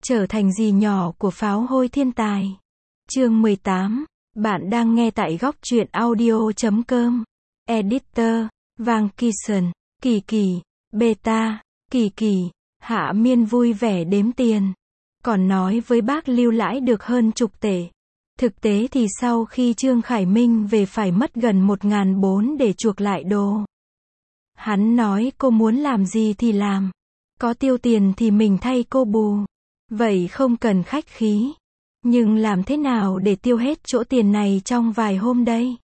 Trở thành dì nhỏ của pháo hôi thiên tài. Chương 18. Bạn đang nghe tại góc truyện audio.com. Editor, Vàng Kison, Kỳ Kỳ, Beta, Kỳ Kỳ. Hạ Miên vui vẻ đếm tiền. Còn nói với bác lưu lãi được hơn chục tệ. Thực tế thì sau khi Trương Khải Minh về phải mất gần 1.400 để chuộc lại đồ. Hắn nói cô muốn làm gì thì làm. Có tiêu tiền thì mình thay cô bù. Vậy không cần khách khí. Nhưng làm thế nào để tiêu hết chỗ tiền này trong vài hôm đây?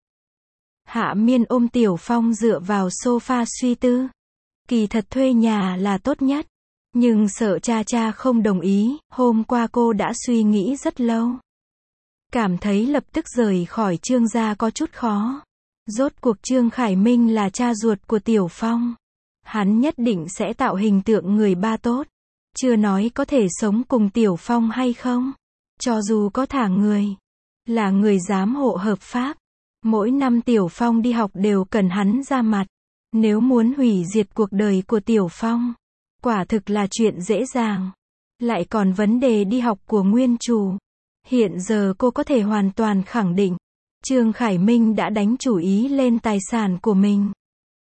Hạ Miên ôm Tiểu Phong dựa vào sofa suy tư. Kỳ thật thuê nhà là tốt nhất. Nhưng sợ cha không đồng ý, hôm qua cô đã suy nghĩ rất lâu. Cảm thấy lập tức rời khỏi Trương gia có chút khó. Rốt cuộc Trương Khải Minh là cha ruột của Tiểu Phong. Hắn nhất định sẽ tạo hình tượng người ba tốt. Chưa nói có thể sống cùng Tiểu Phong hay không. Cho dù có thả người, là người giám hộ hợp pháp. Mỗi năm Tiểu Phong đi học đều cần hắn ra mặt. Nếu muốn hủy diệt cuộc đời của Tiểu Phong, quả thực là chuyện dễ dàng. Lại còn vấn đề đi học của nguyên chủ. Hiện giờ cô có thể hoàn toàn khẳng định, Trương Khải Minh đã đánh chủ ý lên tài sản của mình.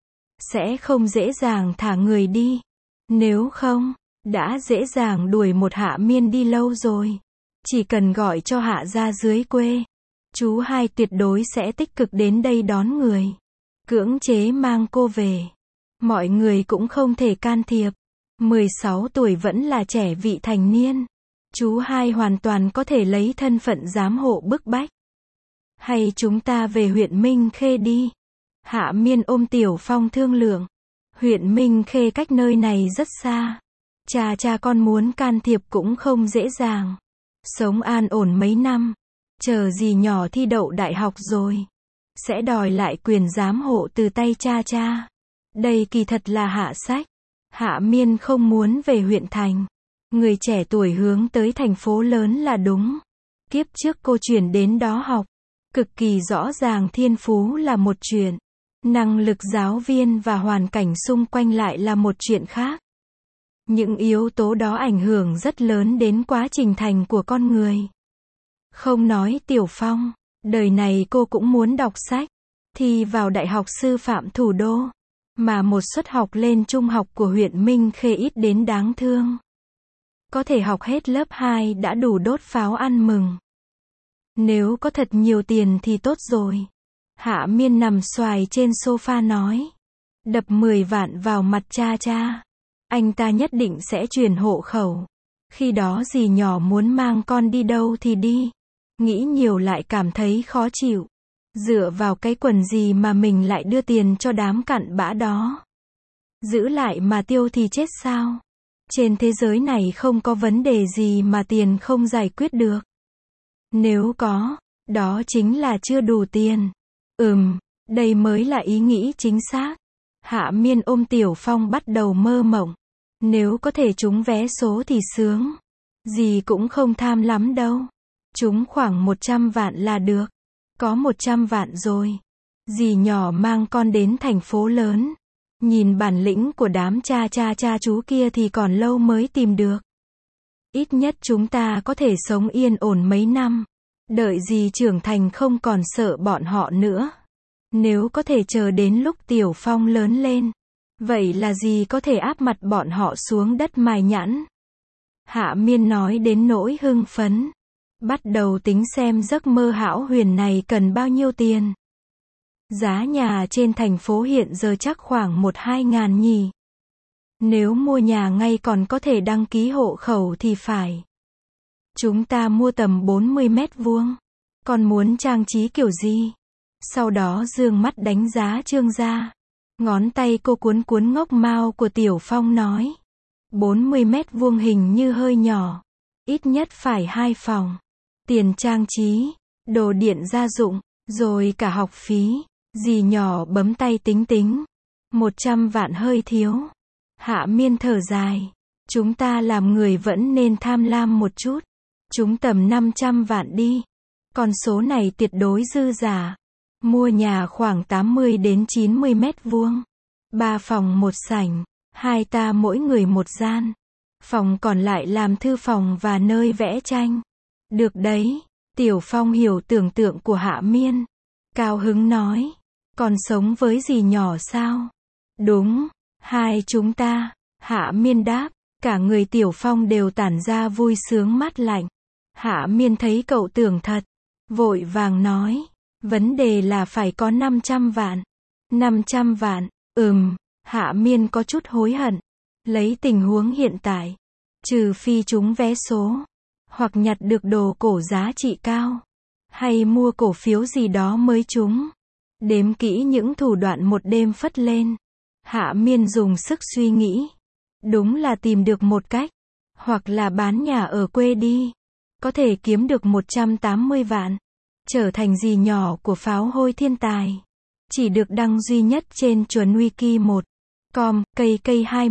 Sẽ không dễ dàng thả người đi. Nếu không, đã dễ dàng đuổi một Hạ Miên đi lâu rồi. Chỉ cần gọi cho Hạ ra dưới quê, chú hai tuyệt đối sẽ tích cực đến đây đón người. Cưỡng chế mang cô về. Mọi người cũng không thể can thiệp. 16 tuổi vẫn là trẻ vị thành niên. Chú hai hoàn toàn có thể lấy thân phận giám hộ bức bách. Hay chúng ta về huyện Minh Khê đi. Hạ Miên ôm Tiểu Phong thương lượng. Huyện Minh Khê cách nơi này rất xa. Cha con muốn can thiệp cũng không dễ dàng. Sống an ổn mấy năm. Chờ dì nhỏ thi đậu đại học rồi. Sẽ đòi lại quyền giám hộ từ tay cha. Đây kỳ thật là hạ sách. Hạ Miên không muốn về huyện thành. Người trẻ tuổi hướng tới thành phố lớn là đúng. Kiếp trước cô chuyển đến đó học. Cực kỳ rõ ràng thiên phú là một chuyện. Năng lực giáo viên và hoàn cảnh xung quanh lại là một chuyện khác. Những yếu tố đó ảnh hưởng rất lớn đến quá trình thành của con người. Không nói Tiểu Phong, đời này cô cũng muốn đọc sách, thi vào Đại học Sư phạm Thủ đô. Mà một suất học lên trung học của huyện Minh Khê ít đến đáng thương. Có thể học hết lớp 2 đã đủ đốt pháo ăn mừng. Nếu có thật nhiều tiền thì tốt rồi. Hạ Miên nằm xoài trên sofa nói. Đập 10 vạn vào mặt cha. Anh ta nhất định sẽ chuyển hộ khẩu. Khi đó dì nhỏ muốn mang con đi đâu thì đi. Nghĩ nhiều lại cảm thấy khó chịu. Dựa vào cái quần gì mà mình lại đưa tiền cho đám cặn bã đó. Giữ lại mà tiêu thì chết sao? Trên thế giới này không có vấn đề gì mà tiền không giải quyết được. Nếu có, đó chính là chưa đủ tiền. Đây mới là ý nghĩ chính xác. Hạ Miên ôm Tiểu Phong bắt đầu mơ mộng. Nếu có thể trúng vé số thì sướng. Dì cũng không tham lắm đâu. Trúng khoảng 100 vạn là được. Có 100 vạn rồi. Dì nhỏ mang con đến thành phố lớn. Nhìn bản lĩnh của đám cha chú kia thì còn lâu mới tìm được. Ít nhất chúng ta có thể sống yên ổn mấy năm. Đợi dì trưởng thành không còn sợ bọn họ nữa. Nếu có thể chờ đến lúc Tiểu Phong lớn lên. Vậy là dì có thể áp mặt bọn họ xuống đất mài nhẵn. Hạ Miên nói đến nỗi hưng phấn. Bắt đầu tính xem giấc mơ hão huyền này cần bao nhiêu tiền. Giá nhà trên thành phố hiện giờ chắc khoảng 1-2 ngàn nhỉ. Nếu mua nhà ngay còn có thể đăng ký hộ khẩu thì phải. Chúng ta mua tầm 40 mét vuông. Còn muốn trang trí kiểu gì? Sau đó dương mắt đánh giá Trương gia. Ngón tay cô cuốn ngốc mao của Tiểu Phong nói. 40 mét vuông hình như hơi nhỏ. Ít nhất phải 2 phòng. Tiền trang trí, đồ điện gia dụng, rồi cả học phí. Dì nhỏ bấm tay tính. 100 vạn hơi thiếu. Hạ Miên thở dài. Chúng ta làm người vẫn nên tham lam một chút. Chúng tầm 500 vạn đi. Con số này tuyệt đối dư giả. Mua nhà khoảng 80 đến 90 mét vuông. 3 phòng 1 sảnh. 2 ta mỗi người 1 gian. Phòng còn lại làm thư phòng và nơi vẽ tranh. Được đấy, Tiểu Phong hiểu tưởng tượng của Hạ Miên. Cao hứng nói, còn sống với dì nhỏ sao? Đúng, hai chúng ta, Hạ Miên đáp, cả người Tiểu Phong đều tản ra vui sướng mát lạnh. Hạ Miên thấy cậu tưởng thật, vội vàng nói, vấn đề là phải có 500 vạn. 500 vạn, Hạ Miên có chút hối hận. Lấy tình huống hiện tại, trừ phi trúng vé số, hoặc nhặt được đồ cổ giá trị cao, hay mua cổ phiếu gì đó mới trúng. Đếm kỹ những thủ đoạn một đêm phất lên. Hạ Miên dùng sức suy nghĩ. Đúng là tìm được một cách. Hoặc là bán nhà ở quê đi. Có thể kiếm được 180 vạn. Trở thành dì nhỏ của pháo hôi thiên tài. Chỉ được đăng duy nhất trên chuẩn wiki 1.com, cây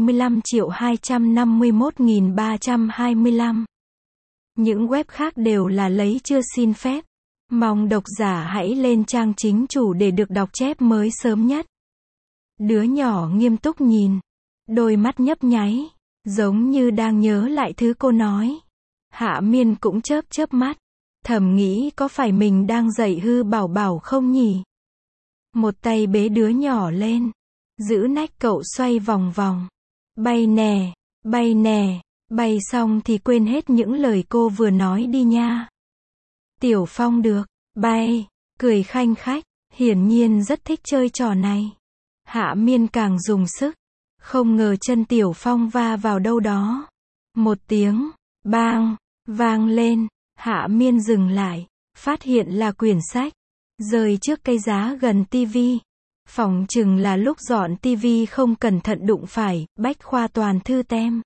25.251.325. Những web khác đều là lấy chưa xin phép. Mong độc giả hãy lên trang chính chủ để được đọc chép mới sớm nhất. Đứa nhỏ nghiêm túc nhìn. Đôi mắt nhấp nháy. Giống như đang nhớ lại thứ cô nói. Hạ Miên cũng chớp chớp mắt. Thầm nghĩ có phải mình đang dạy hư bảo bảo không nhỉ? Một tay bế đứa nhỏ lên. Giữ nách cậu xoay vòng vòng. Bay nè, bay nè. Bay xong thì quên hết những lời cô vừa nói đi nha. Tiểu Phong được, bay, cười khanh khách, hiển nhiên rất thích chơi trò này. Hạ Miên càng dùng sức, không ngờ chân Tiểu Phong va vào đâu đó. Một tiếng, bang, vang lên, Hạ Miên dừng lại, phát hiện là quyển sách, rơi trước cây giá gần tivi. Phỏng chừng là lúc dọn tivi không cẩn thận đụng phải, bách khoa toàn thư tem.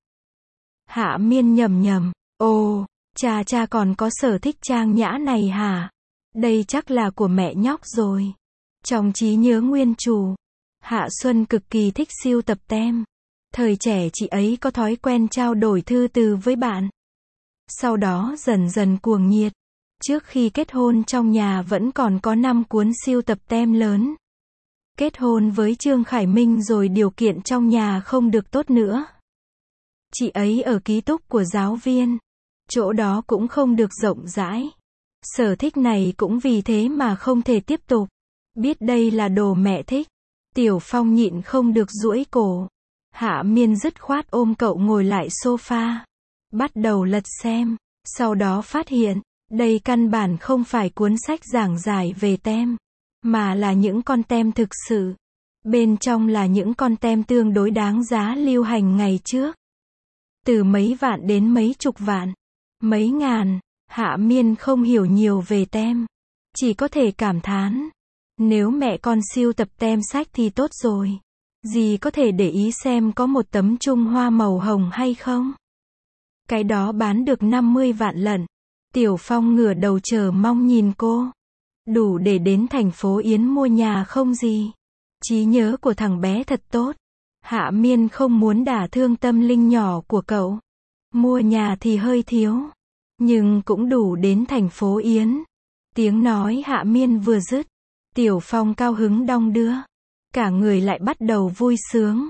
Hạ Miên nhầm nhầm, ồ, cha còn có sở thích trang nhã này hả? Đây chắc là của mẹ nhóc rồi. Trong trí nhớ nguyên chủ, Hạ Xuân cực kỳ thích sưu tập tem. Thời trẻ chị ấy có thói quen trao đổi thư từ với bạn. Sau đó dần dần cuồng nhiệt. Trước khi kết hôn trong nhà vẫn còn có 5 cuốn sưu tập tem lớn. Kết hôn với Trương Khải Minh rồi điều kiện trong nhà không được tốt nữa. Chị ấy ở ký túc của giáo viên. Chỗ đó cũng không được rộng rãi. Sở thích này cũng vì thế mà không thể tiếp tục. Biết đây là đồ mẹ thích. Tiểu Phong nhịn không được duỗi cổ. Hạ Miên dứt khoát ôm cậu ngồi lại sofa. Bắt đầu lật xem. Sau đó phát hiện, đây căn bản không phải cuốn sách giảng giải về tem. Mà là những con tem thực sự. Bên trong là những con tem tương đối đáng giá lưu hành ngày trước. Từ mấy vạn đến mấy chục vạn. Mấy ngàn. Hạ Miên không hiểu nhiều về tem. Chỉ có thể cảm thán. Nếu mẹ con sưu tập tem sách thì tốt rồi. Dì có thể để ý xem có một tấm Trung Hoa màu hồng hay không? Cái đó bán được 50 vạn lận. Tiểu Phong ngửa đầu chờ mong nhìn cô. Đủ để đến thành phố Yến mua nhà không gì? Trí nhớ của thằng bé thật tốt. Hạ Miên không muốn đả thương tâm linh nhỏ của cậu. Mua nhà thì hơi thiếu. Nhưng cũng đủ đến thành phố Yến. Tiếng nói Hạ Miên vừa dứt. Tiểu Phong cao hứng đong đưa. Cả người lại bắt đầu vui sướng.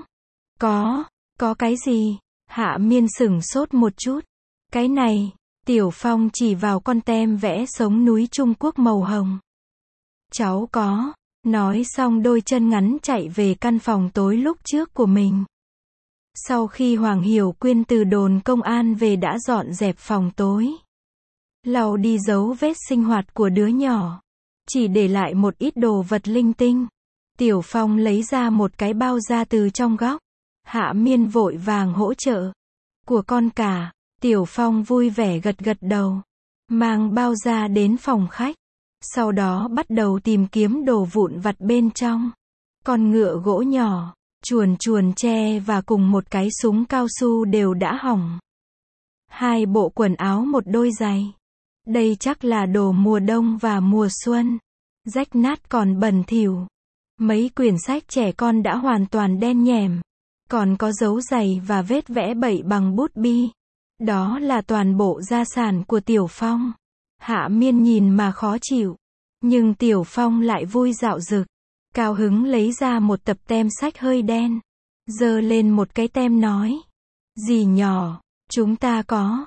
Có cái gì? Hạ Miên sửng sốt một chút. Cái này. Tiểu Phong chỉ vào con tem vẽ sống núi Trung Quốc màu hồng. Cháu có. Nói xong đôi chân ngắn chạy về căn phòng tối lúc trước của mình. Sau khi Hoàng Hiểu Quyên từ đồn công an về đã dọn dẹp phòng tối. Lau đi dấu vết sinh hoạt của đứa nhỏ. Chỉ để lại một ít đồ vật linh tinh. Tiểu Phong lấy ra một cái bao da từ trong góc. Hạ Miên vội vàng hỗ trợ. Của con cả. Tiểu Phong vui vẻ gật gật đầu. Mang bao da đến phòng khách. Sau đó bắt đầu tìm kiếm đồ vụn vặt bên trong. Con ngựa gỗ nhỏ, chuồn tre và cùng một cái súng cao su đều đã hỏng. 2 bộ quần áo, một đôi giày. Đây chắc là đồ mùa đông và mùa xuân. Rách nát còn bẩn thỉu. Mấy quyển sách trẻ con đã hoàn toàn đen nhẻm. Còn có dấu giày và vết vẽ bậy bằng bút bi. Đó là toàn bộ gia sản của Tiểu Phong. Hạ Miên nhìn mà khó chịu. Nhưng Tiểu Phong lại vui dạo dực. Cao hứng lấy ra một tập tem sách hơi đen. Giơ lên một cái tem nói. Dì nhỏ, Chúng ta có.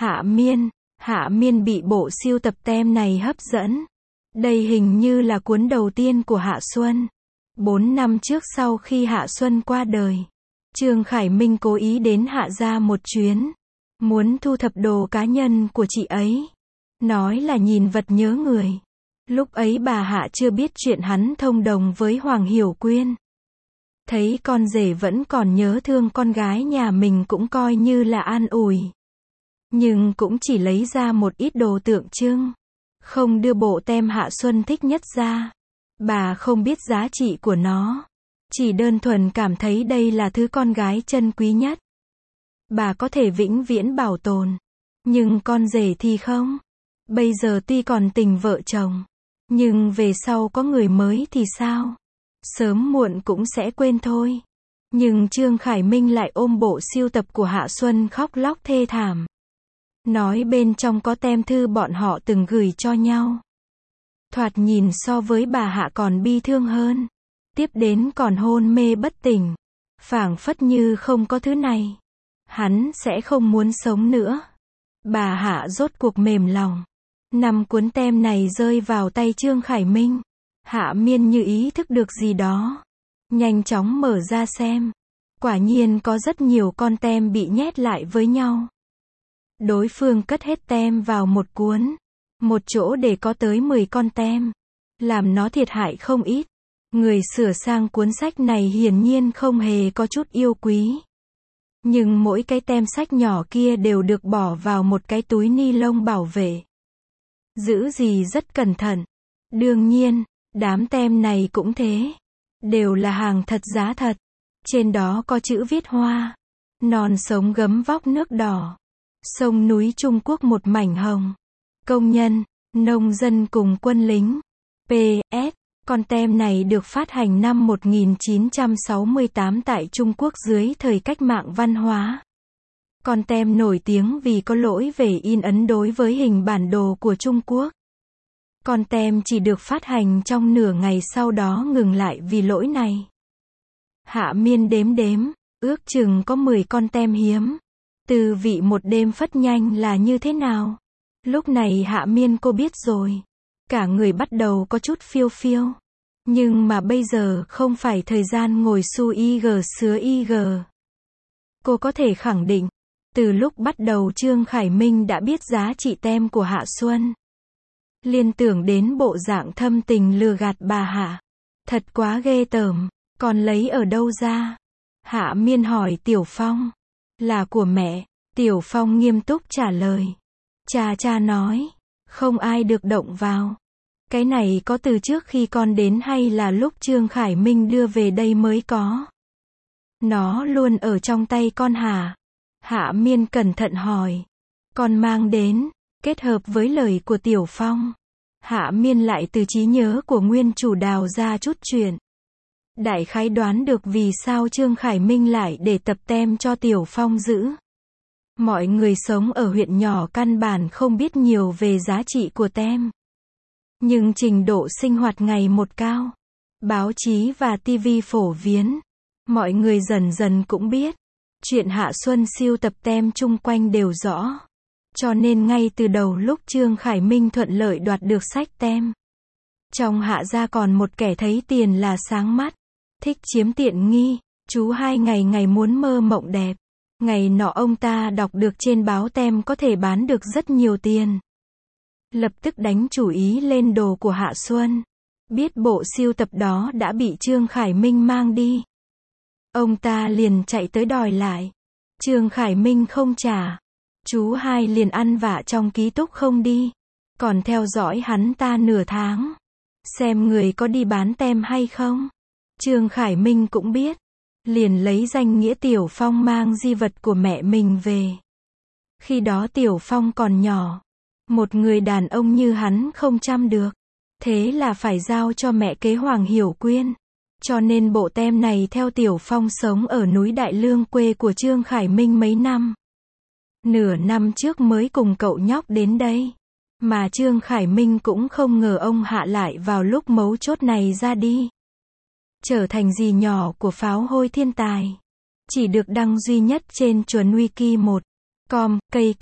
Hạ Miên bị bộ sưu tập tem này hấp dẫn. Đây hình như là cuốn đầu tiên của Hạ Xuân. 4 năm trước sau khi Hạ Xuân qua đời, Trương Khải Minh cố ý đến Hạ gia một chuyến, muốn thu thập đồ cá nhân của chị ấy. Nói là nhìn vật nhớ người. Lúc ấy bà Hạ chưa biết chuyện hắn thông đồng với Hoàng Hiểu Quyên. Thấy con rể vẫn còn nhớ thương con gái nhà mình cũng coi như là an ủi. Nhưng cũng chỉ lấy ra một ít đồ tượng trưng. Không đưa bộ tem Hạ Xuân thích nhất ra. Bà không biết giá trị của nó. Chỉ đơn thuần cảm thấy đây là thứ con gái chân quý nhất. Bà có thể vĩnh viễn bảo tồn. Nhưng con rể thì không. Bây giờ tuy còn tình vợ chồng, nhưng về sau có người mới thì sao? Sớm muộn cũng sẽ quên thôi. Nhưng Trương Khải Minh lại ôm bộ sưu tập của Hạ Xuân khóc lóc thê thảm. Nói bên trong có tem thư bọn họ từng gửi cho nhau. Thoạt nhìn so với bà Hạ còn bi thương hơn. Tiếp đến còn hôn mê bất tỉnh. Phảng phất như không có thứ này, hắn sẽ không muốn sống nữa. Bà Hạ rốt cuộc mềm lòng. 5 cuốn tem này rơi vào tay Trương Khải Minh. Hạ Miên như ý thức được gì đó. Nhanh chóng mở ra xem. Quả nhiên có rất nhiều con tem bị nhét lại với nhau. Đối phương cất hết tem vào một cuốn. Một chỗ để có tới 10 con tem. Làm nó thiệt hại không ít. Người sửa sang cuốn sách này hiển nhiên không hề có chút yêu quý. Nhưng mỗi cái tem sách nhỏ kia đều được bỏ vào một cái túi ni lông bảo vệ. Giữ gì rất cẩn thận. Đương nhiên, đám tem này cũng thế. Đều là hàng thật giá thật. Trên đó có chữ viết hoa. Non sống gấm vóc nước đỏ. Sông núi Trung Quốc một mảnh hồng. Công nhân, nông dân cùng quân lính. PS. Con tem này được phát hành năm 1968 tại Trung Quốc dưới thời cách mạng văn hóa. Con tem nổi tiếng vì có lỗi về in ấn đối với hình bản đồ của Trung Quốc. Con tem chỉ được phát hành trong nửa ngày sau đó ngừng lại vì lỗi này. Hạ Miên đếm, ước chừng có 10 con tem hiếm. Từ vị một đêm phất nhanh là như thế nào? Lúc này Hạ Miên cô biết rồi. Cả người bắt đầu có chút phiêu phiêu. Nhưng mà bây giờ không phải thời gian ngồi su IG sứa IG. Cô có thể khẳng định, từ lúc bắt đầu Trương Khải Minh đã biết giá trị tem của Hạ Xuân. Liên tưởng đến bộ dạng thâm tình lừa gạt bà Hạ. Thật quá ghê tởm, còn lấy ở đâu ra? Hạ Miên hỏi Tiểu Phong. Là của mẹ. Tiểu Phong nghiêm túc trả lời. Cha nói, không ai được động vào. Cái này có từ trước khi con đến hay là lúc Trương Khải Minh đưa về đây mới có? Nó luôn ở trong tay con hả? Hạ Miên cẩn thận hỏi. Con mang đến, kết hợp với lời của Tiểu Phong. Hạ Miên lại từ trí nhớ của nguyên chủ đào ra chút chuyện. Đại khái đoán được vì sao Trương Khải Minh lại để tập tem cho Tiểu Phong giữ. Mọi người sống ở huyện nhỏ căn bản không biết nhiều về giá trị của tem. Nhưng trình độ sinh hoạt ngày một cao. Báo chí và TV phổ biến. Mọi người dần dần cũng biết. Chuyện Hạ Xuân sưu tập tem chung quanh đều rõ. Cho nên ngay từ đầu lúc Trương Khải Minh thuận lợi đoạt được sách tem. Trong Hạ gia còn một kẻ thấy tiền là sáng mắt. Thích chiếm tiện nghi. Chú hai ngày muốn mơ mộng đẹp. Ngày nọ ông ta đọc được trên báo tem có thể bán được rất nhiều tiền. Lập tức đánh chủ ý lên đồ của Hạ Xuân. Biết bộ sưu tập đó đã bị Trương Khải Minh mang đi. Ông ta liền chạy tới đòi lại. Trương Khải Minh không trả. Chú hai liền ăn vạ trong ký túc không đi. Còn theo dõi hắn ta nửa tháng. Xem người có đi bán tem hay không. Trương Khải Minh cũng biết. Liền lấy danh nghĩa Tiểu Phong mang di vật của mẹ mình về. Khi đó Tiểu Phong còn nhỏ. Một người đàn ông như hắn không chăm được. Thế là phải giao cho mẹ kế Hoàng Hiểu Quyên. Cho nên bộ tem này theo Tiểu Phong sống ở núi Đại Lương quê của Trương Khải Minh mấy năm. Nửa năm trước mới cùng cậu nhóc đến đây. Mà Trương Khải Minh cũng không ngờ ông Hạ lại vào lúc mấu chốt này ra đi. Trở thành dì nhỏ của pháo hôi thiên tài. Chỉ được đăng duy nhất trên chuẩn Wiki 1. Com, cây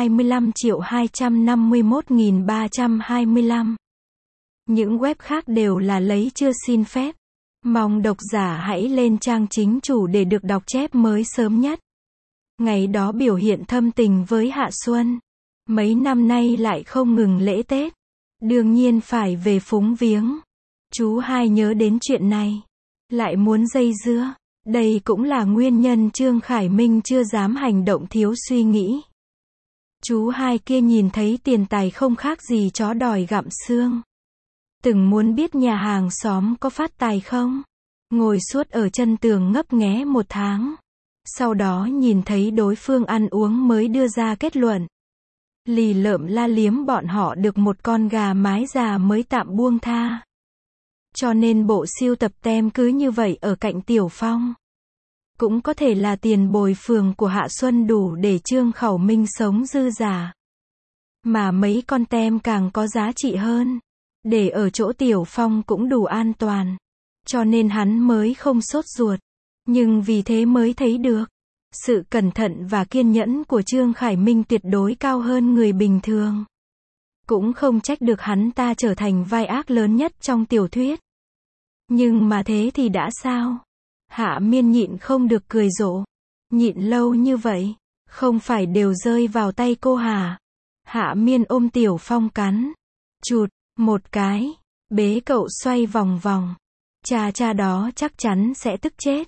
25.251.325. Những web khác đều là lấy chưa xin phép. Mong độc giả hãy lên trang chính chủ để được đọc chép mới sớm nhất. Ngày đó biểu hiện thâm tình với Hạ Xuân. Mấy năm nay lại không ngừng lễ Tết. Đương nhiên phải về phúng viếng. Chú hai nhớ đến chuyện này. Lại muốn dây dưa. Đây cũng là nguyên nhân Trương Khải Minh chưa dám hành động thiếu suy nghĩ. Chú hai kia nhìn thấy tiền tài không khác gì chó đòi gặm xương. Từng muốn biết nhà hàng xóm có phát tài không? Ngồi suốt ở chân tường ngấp nghé 1 tháng. Sau đó nhìn thấy đối phương ăn uống mới đưa ra kết luận. Lì lợm la liếm bọn họ được một con gà mái già mới tạm buông tha. Cho nên bộ sưu tập tem cứ như vậy ở cạnh Tiểu Phong. Cũng có thể là tiền bồi thường của Hạ Xuân đủ để Trương Khẩu Minh sống dư giả. Mà mấy con tem càng có giá trị hơn. Để ở chỗ Tiểu Phong cũng đủ an toàn. Cho nên hắn mới không sốt ruột. Nhưng vì thế mới thấy được. Sự cẩn thận và kiên nhẫn của Trương Khải Minh tuyệt đối cao hơn người bình thường. Cũng không trách được hắn ta trở thành vai ác lớn nhất trong tiểu thuyết. Nhưng mà thế thì đã sao? Hạ Miên nhịn không được cười rộ. Nhịn lâu như vậy, không phải đều rơi vào tay cô hả? Hạ Miên ôm Tiểu Phong cắn. Chụt, một cái. Bế cậu xoay vòng vòng. Cha đó chắc chắn sẽ tức chết.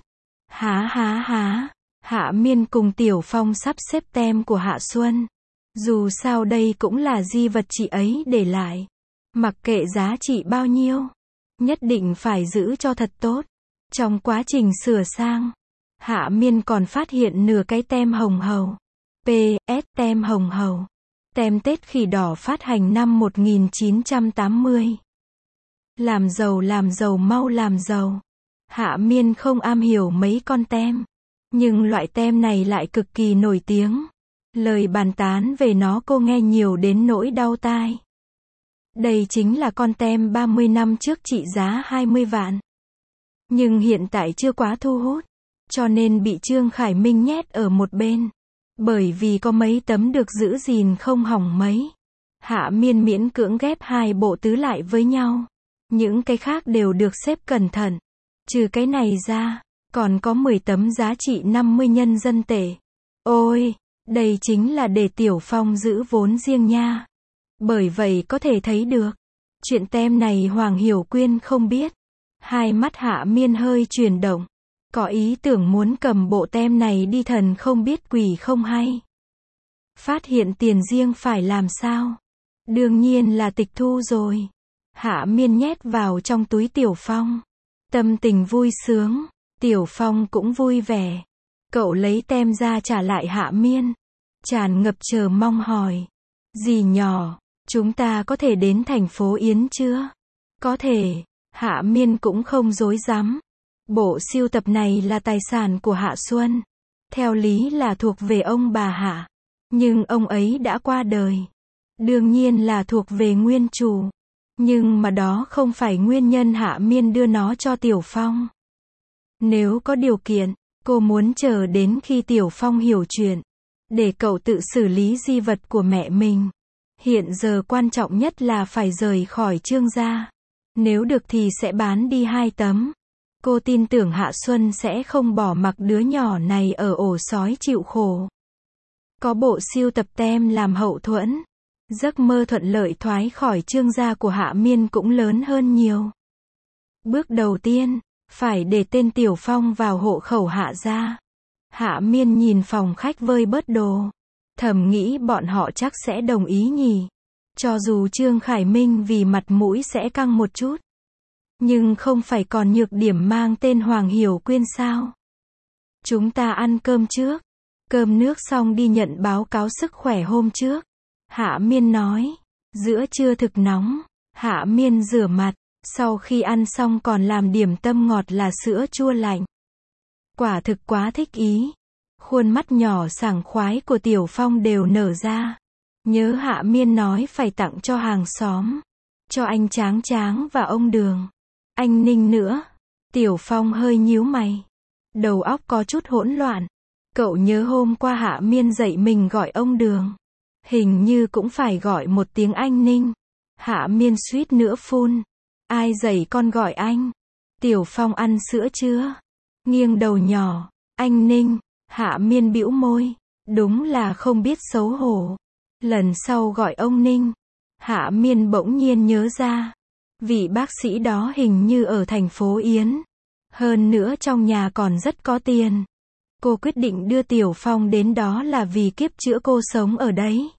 Há. Hạ Miên cùng Tiểu Phong sắp xếp tem của Hạ Xuân. Dù sao đây cũng là di vật chị ấy để lại. Mặc kệ giá trị bao nhiêu. Nhất định phải giữ cho thật tốt. Trong quá trình sửa sang, Hạ Miên còn phát hiện nửa cái tem hồng hầu. PS tem hồng hầu. Tem Tết Khỉ Đỏ phát hành năm 1980. Làm giàu mau làm giàu. Hạ Miên không am hiểu mấy con tem. Nhưng loại tem này lại cực kỳ nổi tiếng. Lời bàn tán về nó cô nghe nhiều đến nỗi đau tai. Đây chính là con tem 30 năm trước trị giá 20 vạn. Nhưng hiện tại chưa quá thu hút. Cho nên bị Trương Khải Minh nhét ở một bên. Bởi vì có mấy tấm được giữ gìn không hỏng mấy. Hạ Miên miễn cưỡng ghép 2 bộ tứ lại với nhau. Những cái khác đều được xếp cẩn thận. Trừ cái này ra, còn có 10 tấm giá trị 50 nhân dân tệ. Ôi, đây chính là để Tiểu Phong giữ vốn riêng nha. Bởi vậy có thể thấy được. Chuyện tem này Hoàng Hiểu Quyên không biết. Hai mắt Hạ Miên hơi chuyển động. Có ý tưởng muốn cầm bộ tem này đi thần không biết quỷ không hay. Phát hiện tiền riêng phải làm sao? Đương nhiên là tịch thu rồi. Hạ Miên nhét vào trong túi Tiểu Phong. Tâm tình vui sướng. Tiểu Phong cũng vui vẻ. Cậu lấy tem ra trả lại Hạ Miên. Tràn ngập chờ mong hỏi. Dì nhỏ, chúng ta có thể đến thành phố Yến chưa? Có thể. Hạ Miên cũng không dối dám. Bộ sưu tập này là tài sản của Hạ Xuân. Theo lý là thuộc về ông bà Hạ. Nhưng ông ấy đã qua đời. Đương nhiên là thuộc về nguyên chủ. Nhưng mà đó không phải nguyên nhân Hạ Miên đưa nó cho Tiểu Phong. Nếu có điều kiện, cô muốn chờ đến khi Tiểu Phong hiểu chuyện. Để cậu tự xử lý di vật của mẹ mình. Hiện giờ quan trọng nhất là phải rời khỏi Trương gia. Nếu được thì sẽ bán đi 2 tấm. Cô tin tưởng Hạ Xuân sẽ không bỏ mặc đứa nhỏ này ở ổ sói chịu khổ. Có bộ sưu tập tem làm hậu thuẫn. Giấc mơ thuận lợi thoái khỏi Trương gia của Hạ Miên cũng lớn hơn nhiều. Bước đầu tiên, phải để tên Tiểu Phong vào hộ khẩu Hạ gia. Hạ Miên nhìn phòng khách vơi bớt đồ. Thầm nghĩ bọn họ chắc sẽ đồng ý nhỉ. Cho dù Trương Khải Minh vì mặt mũi sẽ căng một chút. Nhưng không phải còn nhược điểm mang tên Hoàng Hiểu Quyên sao? Chúng ta ăn cơm trước. Cơm nước xong đi nhận báo cáo sức khỏe hôm trước. Hạ Miên nói. Giữa trưa thực nóng. Hạ Miên rửa mặt. Sau khi ăn xong còn làm điểm tâm ngọt là sữa chua lạnh. Quả thực quá thích ý. Khuôn mắt nhỏ sảng khoái của Tiểu Phong đều nở ra. Nhớ Hạ Miên nói phải tặng cho hàng xóm. Cho anh Tráng Tráng và ông Đường. Anh Ninh nữa. Tiểu Phong hơi nhíu mày. Đầu óc có chút hỗn loạn. Cậu nhớ hôm qua Hạ Miên dạy mình gọi ông Đường. Hình như cũng phải gọi một tiếng anh Ninh. Hạ Miên suýt nữa phun. Ai dạy con gọi anh? Tiểu Phong ăn sữa chưa? Nghiêng đầu nhỏ. Anh Ninh. Hạ Miên bĩu môi. Đúng là không biết xấu hổ. Lần sau gọi ông Ninh. Hạ Miên bỗng nhiên nhớ ra. Vị bác sĩ đó hình như ở thành phố Yến. Hơn nữa trong nhà còn rất có tiền. Cô quyết định đưa Tiểu Phong đến đó là vì kiếp chữa cô sống ở đấy.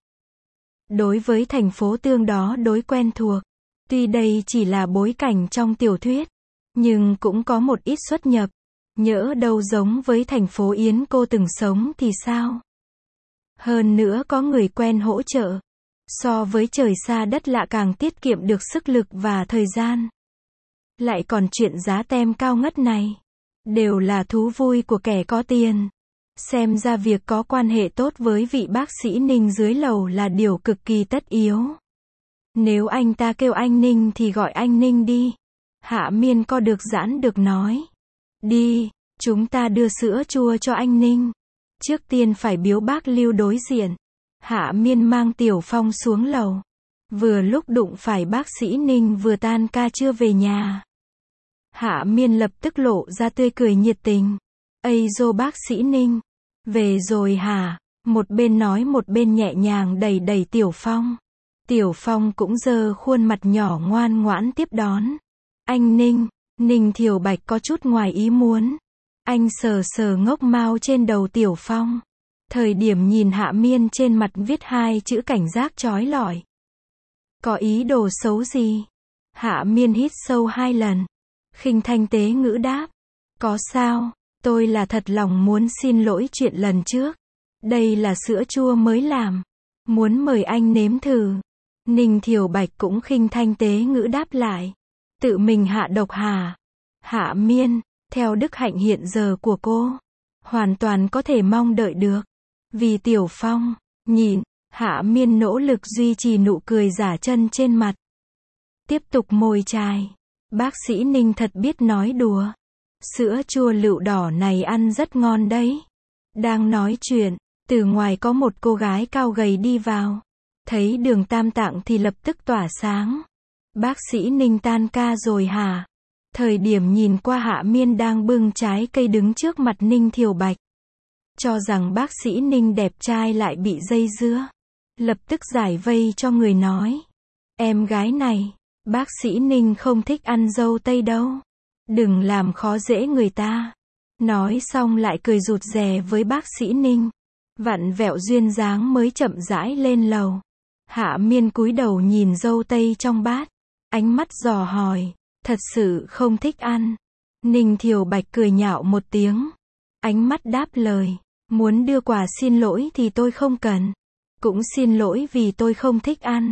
Đối với thành phố Tương đó đối quen thuộc. Tuy đây chỉ là bối cảnh trong tiểu thuyết, nhưng cũng có một ít xuất nhập. Nhỡ đâu giống với thành phố Yến cô từng sống thì sao? Hơn nữa có người quen hỗ trợ. So với trời xa đất lạ càng tiết kiệm được sức lực và thời gian. Lại còn chuyện giá tem cao ngất này. Đều là thú vui của kẻ có tiền. Xem ra việc có quan hệ tốt với vị bác sĩ Ninh dưới lầu là điều cực kỳ tất yếu. Nếu anh ta kêu anh Ninh thì gọi anh Ninh đi. Hạ Miên co được giãn được nói. Đi, chúng ta đưa sữa chua cho anh Ninh. Trước tiên phải biếu bác Lưu đối diện. Hạ Miên mang Tiểu Phong xuống lầu. Vừa lúc đụng phải bác sĩ Ninh vừa tan ca chưa về nhà. Hạ Miên lập tức lộ ra tươi cười nhiệt tình. Ây dô bác sĩ Ninh. Về rồi hả? Một bên nói một bên nhẹ nhàng đẩy đẩy Tiểu Phong. Tiểu Phong cũng giơ khuôn mặt nhỏ ngoan ngoãn tiếp đón. Anh Ninh. Ninh Thiều Bạch có chút ngoài ý muốn. Anh sờ sờ ngốc mao trên đầu Tiểu Phong. Thời điểm nhìn Hạ Miên trên mặt viết hai chữ cảnh giác chói lọi. Có ý đồ xấu gì? Hạ Miên hít sâu 2 lần. Khinh thanh tế ngữ đáp. Có sao? Tôi là thật lòng muốn xin lỗi chuyện lần trước. Đây là sữa chua mới làm. Muốn mời anh nếm thử. Ninh Thiều Bạch cũng khinh thanh tế ngữ đáp lại. Tự mình hạ độc hả? Hạ Miên, theo đức hạnh hiện giờ của cô, hoàn toàn có thể mong đợi được. Vì Tiểu Phong, nhìn, Hạ Miên nỗ lực duy trì nụ cười giả chân trên mặt. Tiếp tục môi chai. Bác sĩ Ninh thật biết nói đùa. Sữa chua lựu đỏ này ăn rất ngon đấy. Đang nói chuyện, từ ngoài có một cô gái cao gầy đi vào. Thấy Đường Tam Tạng thì lập tức tỏa sáng. Bác sĩ Ninh tan ca rồi hả? Thời điểm nhìn qua Hạ Miên đang bưng trái cây đứng trước mặt Ninh Thiều Bạch. Cho rằng bác sĩ Ninh đẹp trai lại bị dây dưa. Lập tức giải vây cho người nói. Em gái này, bác sĩ Ninh không thích ăn dâu tây đâu. Đừng làm khó dễ người ta. Nói xong lại cười rụt rè với bác sĩ Ninh. Vặn vẹo duyên dáng mới chậm rãi lên lầu. Hạ Miên cúi đầu nhìn dâu tây trong bát. Ánh mắt dò hỏi. Thật sự không thích ăn. Ninh Thiều Bạch cười nhạo một tiếng. Ánh mắt đáp lời. Muốn đưa quà xin lỗi thì tôi không cần. Cũng xin lỗi vì tôi không thích ăn.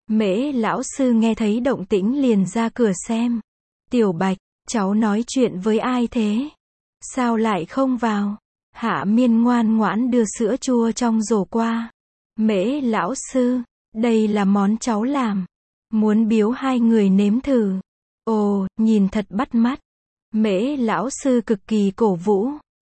Mễ lão sư nghe thấy động tĩnh liền ra cửa xem. Tiểu Bạch, cháu nói chuyện với ai thế? Sao lại không vào? Hạ Miên ngoan ngoãn đưa sữa chua trong rổ qua. Mễ lão sư, đây là món cháu làm. Muốn biếu hai người nếm thử. Ồ, nhìn thật bắt mắt. Mễ lão sư cực kỳ cổ vũ.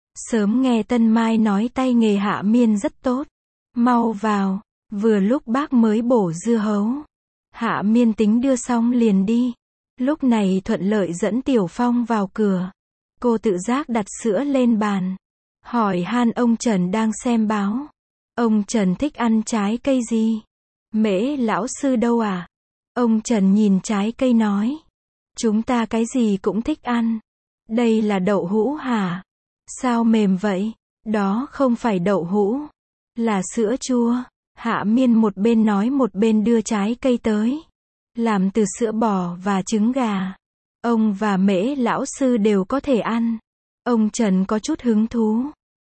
Sớm nghe Tân Mai nói tay nghề Hạ Miên rất tốt. Mau vào, vừa lúc bác mới bổ dưa hấu. Hạ Miên tính đưa xong liền đi. Lúc này thuận lợi dẫn Tiểu Phong vào cửa. Cô tự giác đặt sữa lên bàn. Hỏi han ông Trần đang xem báo. Ông Trần thích ăn trái cây gì? Mễ lão sư đâu à? Ông Trần nhìn trái cây nói. Chúng ta cái gì cũng thích ăn. Đây là đậu hũ hả? Sao mềm vậy? Đó không phải đậu hũ. Là sữa chua. Hạ Miên một bên nói một bên đưa trái cây tới. Làm từ sữa bò và trứng gà. Ông và Mễ lão sư đều có thể ăn. Ông Trần có chút hứng thú.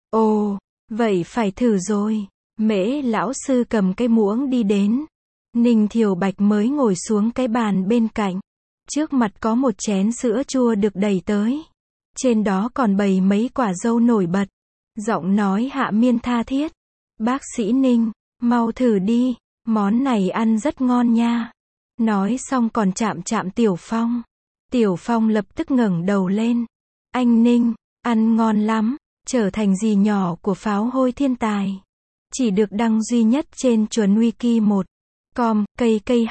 Ồ, vậy phải thử rồi. Mễ lão sư cầm cái muỗng đi đến. Ninh Thiều Bạch mới ngồi xuống cái bàn bên cạnh. Trước mặt có một chén sữa chua được đẩy tới. Trên đó còn bày mấy quả dâu nổi bật. Giọng nói Hạ Miên tha thiết. Bác sĩ Ninh, mau thử đi. Món này ăn rất ngon nha. Nói xong còn chạm chạm Tiểu Phong. Tiểu Phong lập tức ngẩng đầu lên. Anh Ninh, ăn ngon lắm. Trở thành dì nhỏ của pháo hôi thiên tài. Chỉ được đăng duy nhất trên chuẩn wiki 1.com, cây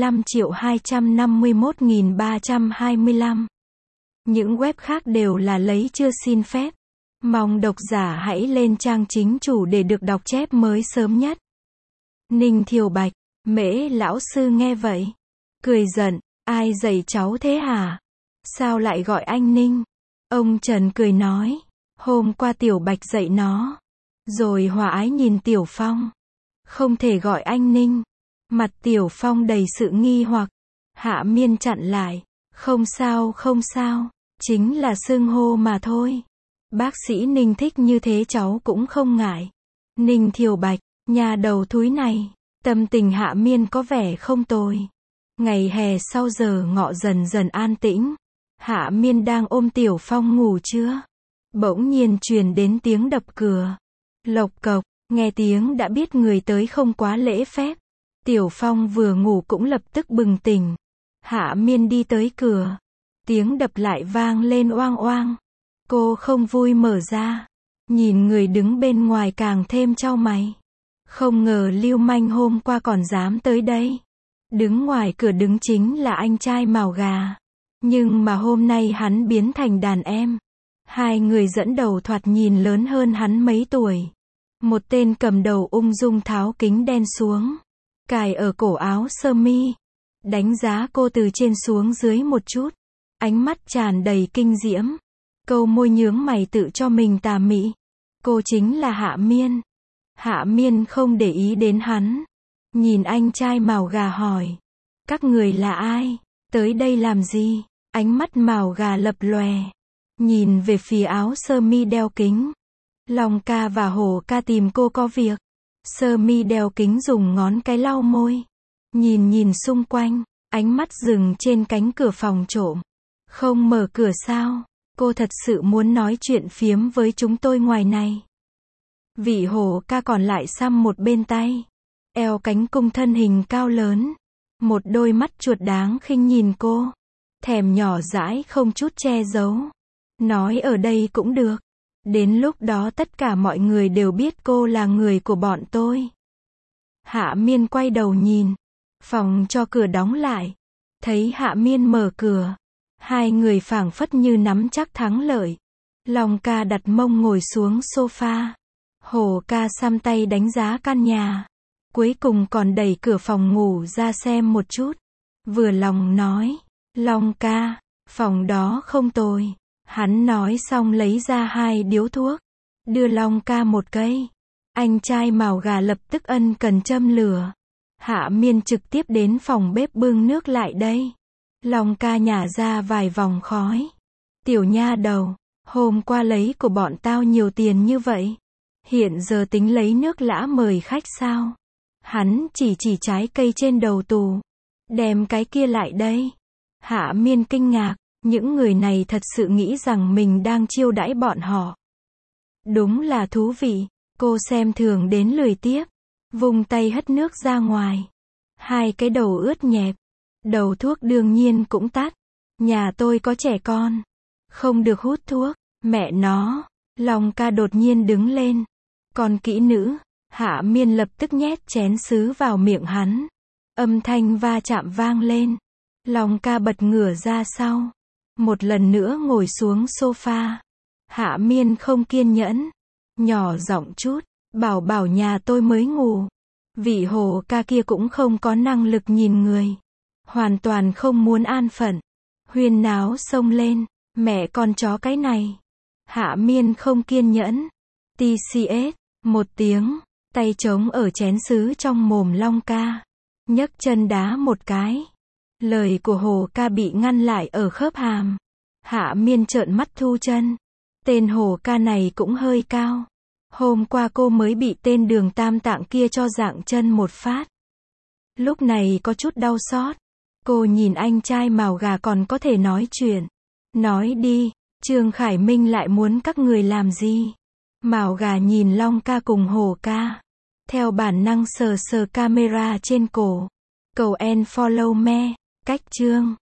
25.251.325. Những web khác đều là lấy chưa xin phép. Mong độc giả hãy lên trang chính chủ để được đọc chép mới sớm nhất. Ninh Thiều Bạch, Mễ lão sư nghe vậy, cười giận, ai dạy cháu thế hả? Sao lại gọi anh Ninh? Ông Trần cười nói, hôm qua Tiểu Bạch dạy nó. Rồi hòa ái nhìn Tiểu Phong. Không thể gọi anh Ninh. Mặt Tiểu Phong đầy sự nghi hoặc. Hạ Miên chặn lại. Không sao, chính là xưng hô mà thôi. Bác sĩ Ninh thích như thế cháu cũng không ngại. Ninh Thiều Bạch, nhà đầu thúi này. Tâm tình Hạ Miên có vẻ không tồi. Ngày hè sau giờ ngọ dần dần an tĩnh. Hạ Miên đang ôm Tiểu Phong ngủ chưa? Bỗng nhiên truyền đến tiếng đập cửa. Lộc cộc, nghe tiếng đã biết người tới không quá lễ phép. Tiểu Phong vừa ngủ cũng lập tức bừng tỉnh. Hạ Miên đi tới cửa. Tiếng đập lại vang lên oang oang. Cô không vui mở ra. Nhìn người đứng bên ngoài càng thêm chau mày. Không ngờ lưu manh hôm qua còn dám tới đây. Đứng ngoài cửa đứng chính là anh trai Mào Gà. Nhưng mà hôm nay hắn biến thành đàn em. Hai người dẫn đầu thoạt nhìn lớn hơn hắn mấy tuổi. Một tên cầm đầu ung dung tháo kính đen xuống. Cài ở cổ áo sơ mi. Đánh giá cô từ trên xuống dưới một chút. Ánh mắt tràn đầy kinh diễm. Câu môi nhướng mày tự cho mình tà mị. Cô chính là Hạ Miên. Hạ Miên không để ý đến hắn. Nhìn anh trai Mào Gà hỏi. Các người là ai? Tới đây làm gì? Ánh mắt Mào Gà lập lòe. Nhìn về phía áo sơ mi đeo kính. Long ca và Hổ ca tìm cô có việc. Sơ mi đeo kính dùng ngón cái lau môi. Nhìn xung quanh. Ánh mắt dừng trên cánh cửa phòng trộm. Không mở cửa sao? Cô thật sự muốn nói chuyện phiếm với chúng tôi ngoài này. Vị Hổ ca còn lại xăm một bên tay. Eo cánh cung thân hình cao lớn. Một đôi mắt chuột đáng khinh nhìn cô. Thèm nhỏ dãi không chút che giấu. Nói ở đây cũng được. Đến lúc đó tất cả mọi người đều biết cô là người của bọn tôi. Hạ Miên quay đầu nhìn. Phòng cho cửa đóng lại. Thấy Hạ Miên mở cửa. Hai người phảng phất như nắm chắc thắng lợi. Long ca đặt mông ngồi xuống sofa. Hổ ca xăm tay đánh giá căn nhà. Cuối cùng còn đẩy cửa phòng ngủ ra xem một chút. Vừa lòng nói. Long ca, phòng đó không tồi. Hắn nói xong lấy ra 2 điếu thuốc. Đưa Long ca một cây. Anh trai Mào Gà lập tức ân cần châm lửa. Hạ Miên trực tiếp đến phòng bếp bưng nước lại đây. Long ca nhả ra vài vòng khói. Tiểu nha đầu, hôm qua lấy của bọn tao nhiều tiền như vậy. Hiện giờ tính lấy nước lã mời khách sao? Hắn chỉ trái cây trên đầu tủ. Đem cái kia lại đây. Hạ Miên kinh ngạc. Những người này thật sự nghĩ rằng mình đang chiêu đãi bọn họ. Đúng là thú vị. Cô xem thường đến lười tiếp. Vung tay hất nước ra ngoài. 2 cái đầu ướt nhẹp. Đầu thuốc đương nhiên cũng tắt. Nhà tôi có trẻ con. Không được hút thuốc. Mẹ nó. Long ca đột nhiên đứng lên. Còn kỹ nữ. Hạ Miên lập tức nhét chén sứ vào miệng hắn. Âm thanh va chạm vang lên. Long ca bật ngửa ra sau. Một lần nữa ngồi xuống sofa. Hạ Miên không kiên nhẫn. Nhỏ giọng chút. Bảo nhà tôi mới ngủ. Vị Hổ ca kia cũng không có năng lực nhìn người. Hoàn toàn không muốn an phận. Huyên náo xông lên. Mẹ con chó cái này. Hạ Miên không kiên nhẫn. TCS. Một tiếng. Tay trống ở chén sứ trong mồm Long ca. Nhấc chân đá một cái. Lời của Hổ ca bị ngăn lại ở khớp hàm. Hạ Miên trợn mắt thu chân. Tên Hổ ca này cũng hơi cao. Hôm qua cô mới bị tên Đường Tam Tạng kia cho dạng chân một phát. Lúc này có chút đau xót. Cô nhìn anh trai Mào Gà còn có thể nói chuyện. Nói đi, Trương Khải Minh lại muốn các người làm gì? Mào Gà nhìn Long ca cùng Hổ ca. Theo bản năng sờ camera trên cổ. Cầu en follow me. Cách chương.